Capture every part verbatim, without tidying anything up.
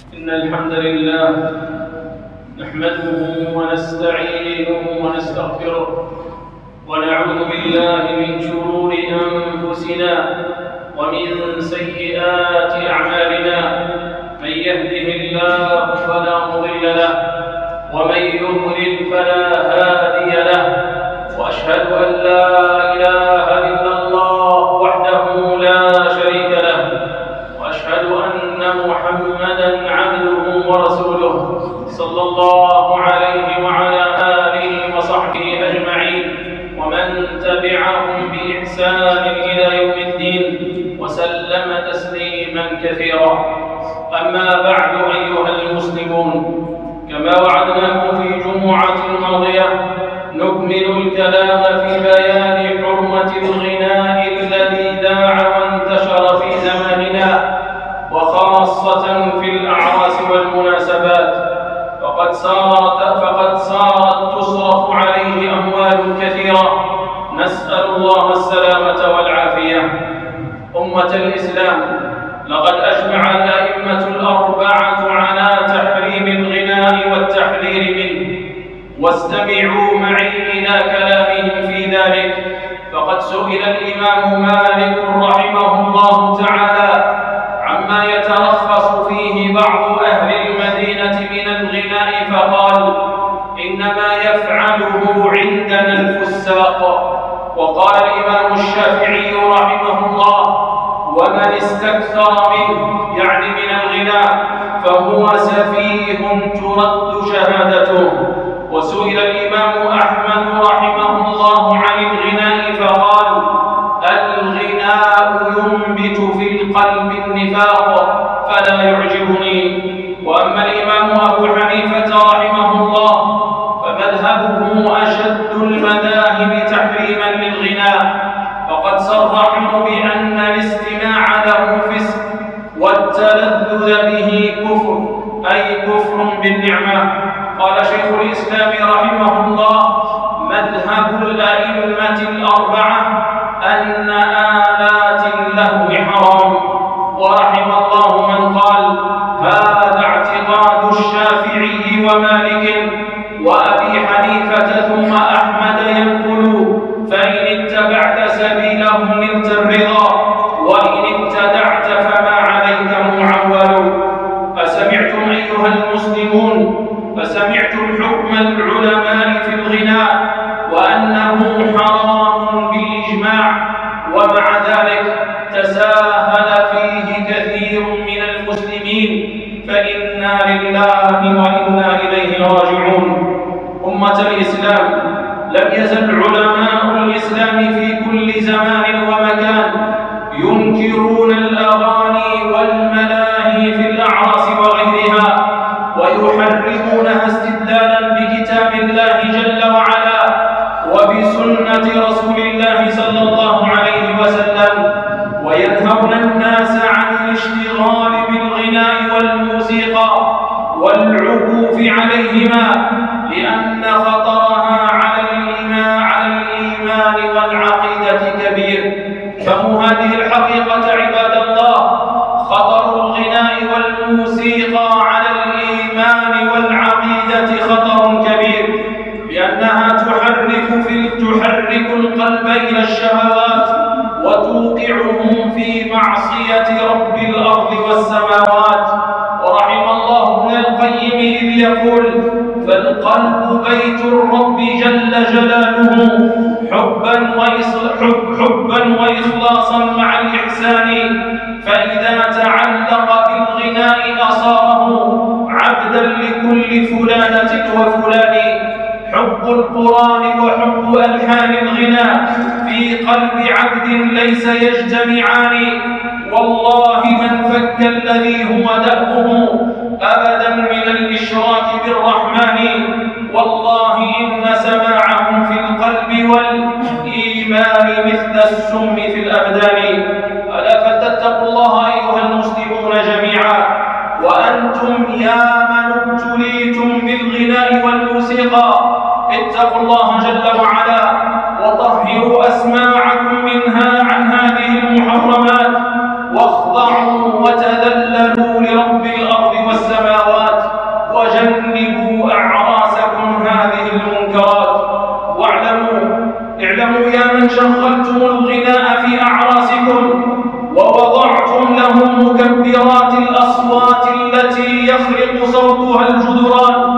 إن الحمد لله نحمده ونستعينه ونستغفره ونعوذ بالله من شرور أنفسنا ومن سيئات أعمالنا. من يهده الله فلا مضل له ومن يضلل فلا هادي له، وأشهد أن لا إله إلا الله وحده لا شريك له، وأشهد أن محمدًا عبده ورسوله صلى الله عليه وعلى آله وصحبه أجمعين، ومن تبعهم بإحسان إلى يوم الدين وسلم تسليمًا كثيرا. أما بعد أيها المسلمون، كما وعدناكم في جمعة ماضية نكمل الكلام في بيان حرمة الغناء الذي ذاع وانتشر في زماننا، وخاصة في الأعراس والمناسبات، فقد صارت فقد صارت تصرف عليه أموال كثيرة، نسأل الله السلامة والعافية. أمة الإسلام، لقد أجمع الأئمة الأربعة على تحريم الغناء والتحذير منه، واستمعوا معي إلى كلامهم في ذلك. فقد سئل الإمام مالك رحمه الله تعالى عما يترخص فيه بعض أهل المدينة من الغناء فقال: إنما يفعله عندنا الفساق. وقال الإمام الشافعي رحمه الله: ومن استكثر منه، يعني من الغناء، فهو سفيه ترد شهادته. وسئل الإمام أحمد رحمه الله عن الغناء فقال: الغناء ينبت في القلب النفاق فلا يعجبني. وأما الإمام أبو حنيفة رحمه الله فمذهبه أشد المذاهب تحريما للغناء، فقد صرحوا بأن الاستماع له فسق والتلذذ به كفر، أي كفر بالنعمة. قال شيخ الإسلام رحمه الله: مذهب الأئمة الأربعة أن آلات اللهو حرام. ورحم الله من قال: هذا اعتقاد الشافعي ومالك وأبي حنيفة ثم أحمد ينقل: فإن اتبعت سبيلهم نلت الرضا، وإن ابتدعت فما عليك معول. أسمعتم أيها المسلمون، فسمعتم حكم العلماء في الغناء وأنه حرام بالإجماع، ومع ذلك تساهل فيه كثير من المسلمين، فإنا لله وإنا إليه راجعون. أمة الإسلام، لم يزل علماء الإسلام في كل زمان ومكان ينكرون الأغاني والملاهي في الأعراس وغيرها، ويحرمونها استدلالا بكتاب الله جل وعلا وبسنة رسول الله صلى الله عليه وسلم، وينهون الناس عن الاشتغال بالغناء والموسيقى والعكوف عليهما، لأن خطرها على الإيمان على الإيمان والعقيدة كبير. فهو هذه الحقيقة عباد الله: خطر الغناء والموسيقى على الإيمان والعقيدة خطر كبير، لأنها تحرك في تحرك القلب إلى الشهوات وتوقعه في معصية رب الأرض والسماوات. ورحم الله ابن القيم إذ يقول: فالقلب بيت الرب جل جلاله حبا حبا وإخلاصا مع الإحسان، فإذا تعلق بالغناء أصاره عبدا لكل فلانة وفلان. حب القرآن وحب ألحان الغناء في قلب عبد ليس يجتمعان، والله من فك الذي هو دأبه أبدا من الإشراك بالرحمن. والله إن سماعهم في القلب والإيمان مثل السم في الأبدان. ألا فلتتقوا الله أيها المسلمون جميعا، وأنتم يا من ابتليتم بالغناء والموسيقى، اتقوا الله جل وعلا وطهروا أسماعكم منها عن هذه المحرمات، واخضعوا وتذللوا لرب الأرض والسماء كثيرة الأصوات التي يخرق صوتها الجدران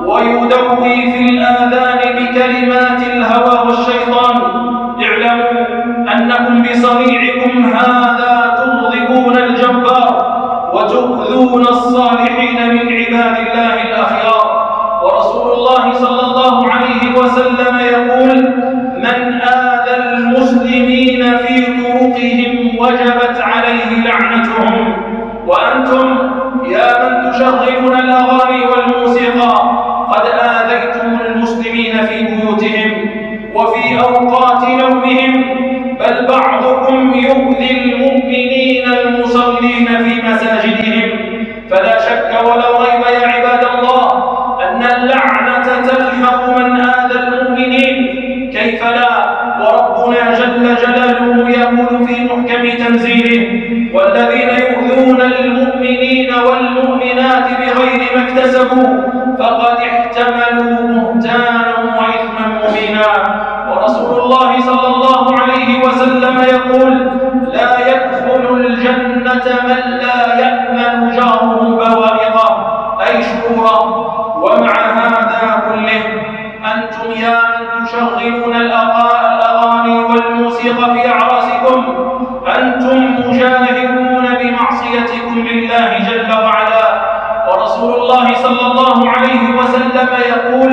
ويدوي في الآذان بكلمات الهوى والشيطان، اعلموا أنكم بصنيعكم هذا تغضبون الجبار وتؤذون الصالحين من عباد الله الأخيار. ورسول الله صلى الله عليه وسلم يقول: من آذى المسلمين في طرقهم وجبت عليه لعنتهم. وأنتم يا من تشغلون الأغاني والموسيقى قد آذيتم المسلمين في بيوتهم وفي أوقات نومهم، بل بعضكم يؤذي المؤمنين المصلين في مساجدهم. فلا شك ولا ريب يا عباد الله أن اللعنة تلحق من آذى المؤمنين، كيف لا وربنا جل جلاله يقول في محكم تنزيله: والذين يؤذون المؤمنين والمؤمنات بغير ما اكتسبوا فقد احتملوا بهتانا وإثما مبينا. ورسول الله صلى الله عليه وسلم يقول: لا يدخل الجنة من لا يأمن جاره بوائقه، أي شروره. ومع هذا كله أنتم يا من تشغلون الأغاني والموسيقى في أعراسكم أنتم مجاهرون بمعصيتكم لله جل وعلا. ورسول الله صلى الله عليه وسلم يقول: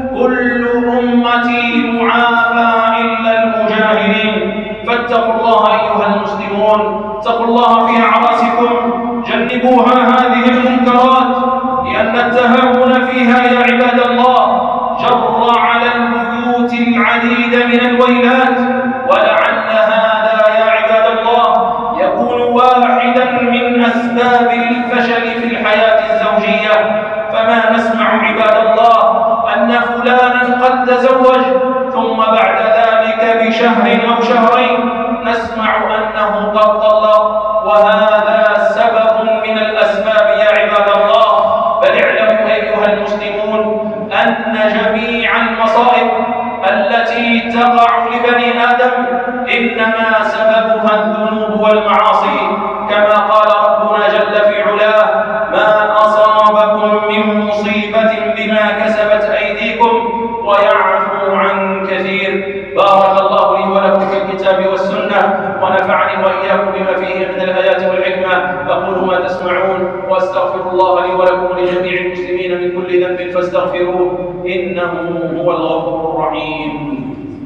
كل أمتي معافى إلا المجاهرين. فاتقوا الله أيها المسلمون، اتقوا الله في أعراسكم، جنبوها هذه المنكرات، لأن التهاون فيها يا عباد الله جر على البيوت العديد من الويلات، ولعل هذا يا عباد الله يكون واحدا من أسباب الفشل في الحياة الزوجية. فما نسمع عباد الله أن فلانا قد تزوج ثم بعد ذلك بشهر أو شهرين نسمع أنه قد طلق، وهذا سبب من الأسباب يا عباد الله. بل اعلموا أيها المسلمون أن جميع المصائب التي تقع لبني آدم إنما سببها الذنوب والمعاصي، كما قال ربنا جل في علاه: ما أصابكم من مصيبة بما كسبت أيديكم ويعفو عن كثير. بارك الله لي ولكم في الكتاب والسنة، ونفعني وإياكم بما فيه من الآيات والحكمة. أقول ما تسمعون وأستغفر الله لي ولكم ولجميع المسلمين من كل ذنب فاستغفروه إنه هو الغفور الرحيم.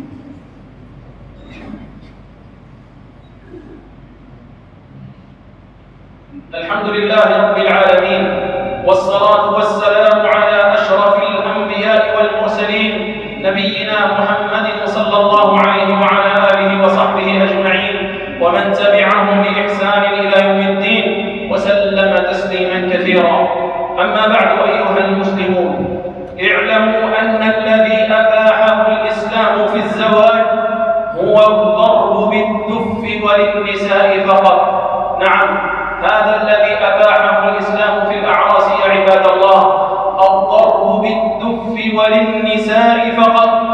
الحمد لله رب العالمين، والصلاة والسلام على أشرف الأنبياء والمرسلين نبينا محمد صلى الله عليه وعلى آله وصحبه أجمعين، ومن تبعهم بإحسان إلى يوم الدين وسلم تسليما كثيرا. أما بعد أيها المسلمون، اعلموا أن الذي أباحه الإسلام في الزواج هو الضرب بالدف وللنساء فقط. نعم، هذا الذي أباحه الإسلام في الأعراس يا عباد الله، الضرب بالدف وللنساء فقط،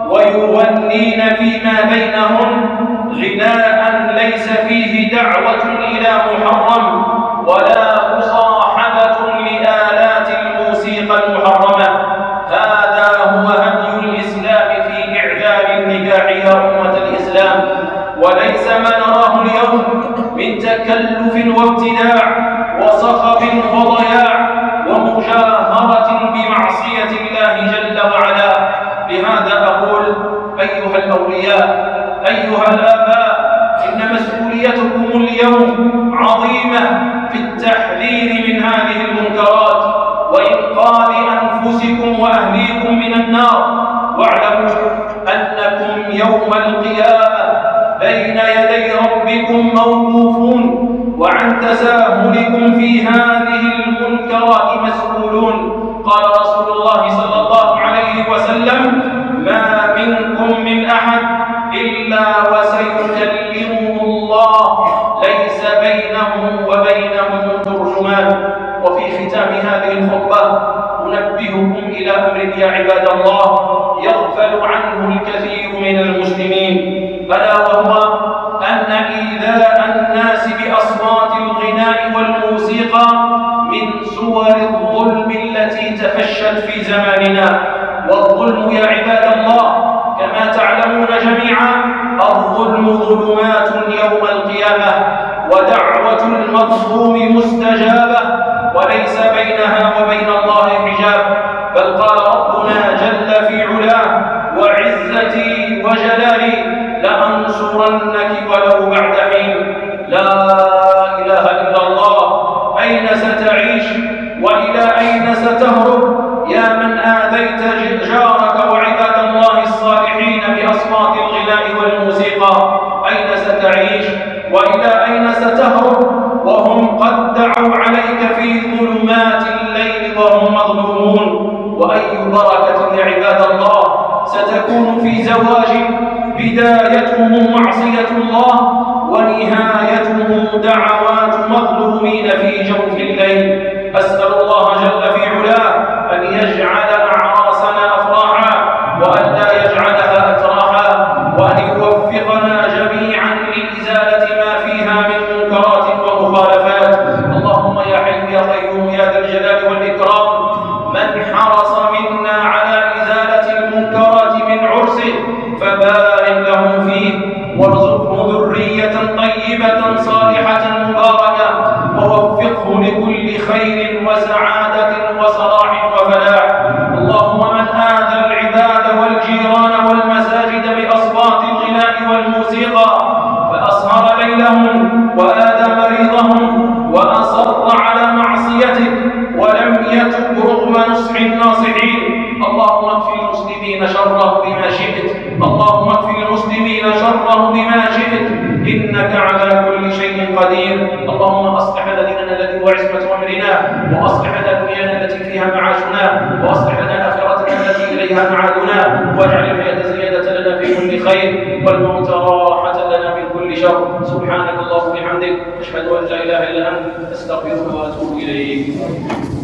ويغنين فيما بينهن غناء ليس فيه دعوة إلى محرم ولا مصاحبة لآلات الموسيقى المحرمة. هذا هو هدي الإسلام في إعلان النكاح يا أمة الإسلام، وليس ما نراه اليوم من تكلف وابتداع وصخب وضياع ومجاهرة بمعصية الله جل وعلا. لهذا أقول أيها الأولياء، أيها الآباء، إن مسؤوليتكم اليوم عظيمة في التحذير من هذه المنكرات وإنقاذ أنفسكم وأهليكم من النار. واعلموا أنكم يوم القيامة بين يدي ربكم موقوفون، وعن تساهلكم في هذه المنكرات مسؤولون. قال رسول الله صلى الله عليه وسلم: ما منكم من أحد إلا وسيكلمه الله ليس بينه وبينه ترجمان. وفي ختام هذه الخطبة أنبهكم إلى أمر يا عباد الله يغفل عنه الكثير من المسلمين، ألا وهو أن إيذاء الناس بأصوات الغناء والموسيقى انتشت في زماننا. والظلم يا عباد الله كما تعلمون جميعا الظلم ظلمات يوم القيامة، ودعوة المظلوم مستجابة وليس بينها وبين الله حجاب. بل قال ربنا جل في علاه وعزتي وجلالي لأنصرنك ولو بعد حين. لا إله إلا الله. أين ستعيش وإلى أين ستهرب يا من آذيت جارك وعباد الله الصالحين بأصوات الغناء والموسيقى؟ أين ستعيش وإلى أين ستهرب وهم قد دعوا عليك في ظلمات الليل وهم مظلومون؟ وأي بركة يا عباد الله ستكون في زواج بدايته معصية الله ونهايته دعوات مظلومين في جوف الليل. أسأل الله جل في علاه أن يجعل أعراسنا أفراحا وأن لا يجعلها أتراحا، وأن يوفقنا جميعا لإزالة ما فيها من منكرات ومخالفات. اللهم يا حي يا قيوم يا ذا الجلال والإكرام، من حرص منا على إزالة المنكرات من عرسه فبارك له فيه، وارزقه ذرية طيبة صالحة مباركة، ووفقه لكل خير وسعادة وصلاح وفلاح. اللهم من آذى العباد والجيران والمساجد بأصوات الغناء والموسيقى فأسهر ليلهم وآذى مريضهم وأصر على معصيتك ولم يتب رغم نصح الناصحين، اللهم اكفِ المسلمين شره بما شئت، اللهم اكفِ المسلمين شره بما شئت، إنك على كل شيء قدير. اللهم أصلح لنا ديننا الذي هو عصمة أمرنا، وأصلح لنا دنيانا التي فيها معاشنا، وأصلح لنا آخرتنا التي إليها معادنا، واجعل الحياة زيادة لنا في كل خير والموت راحة لنا من كل شر. سبحانك اللهم وبحمدك، أشهد أن لا إله إلا أنت، أستغفرك وأتوب إليك.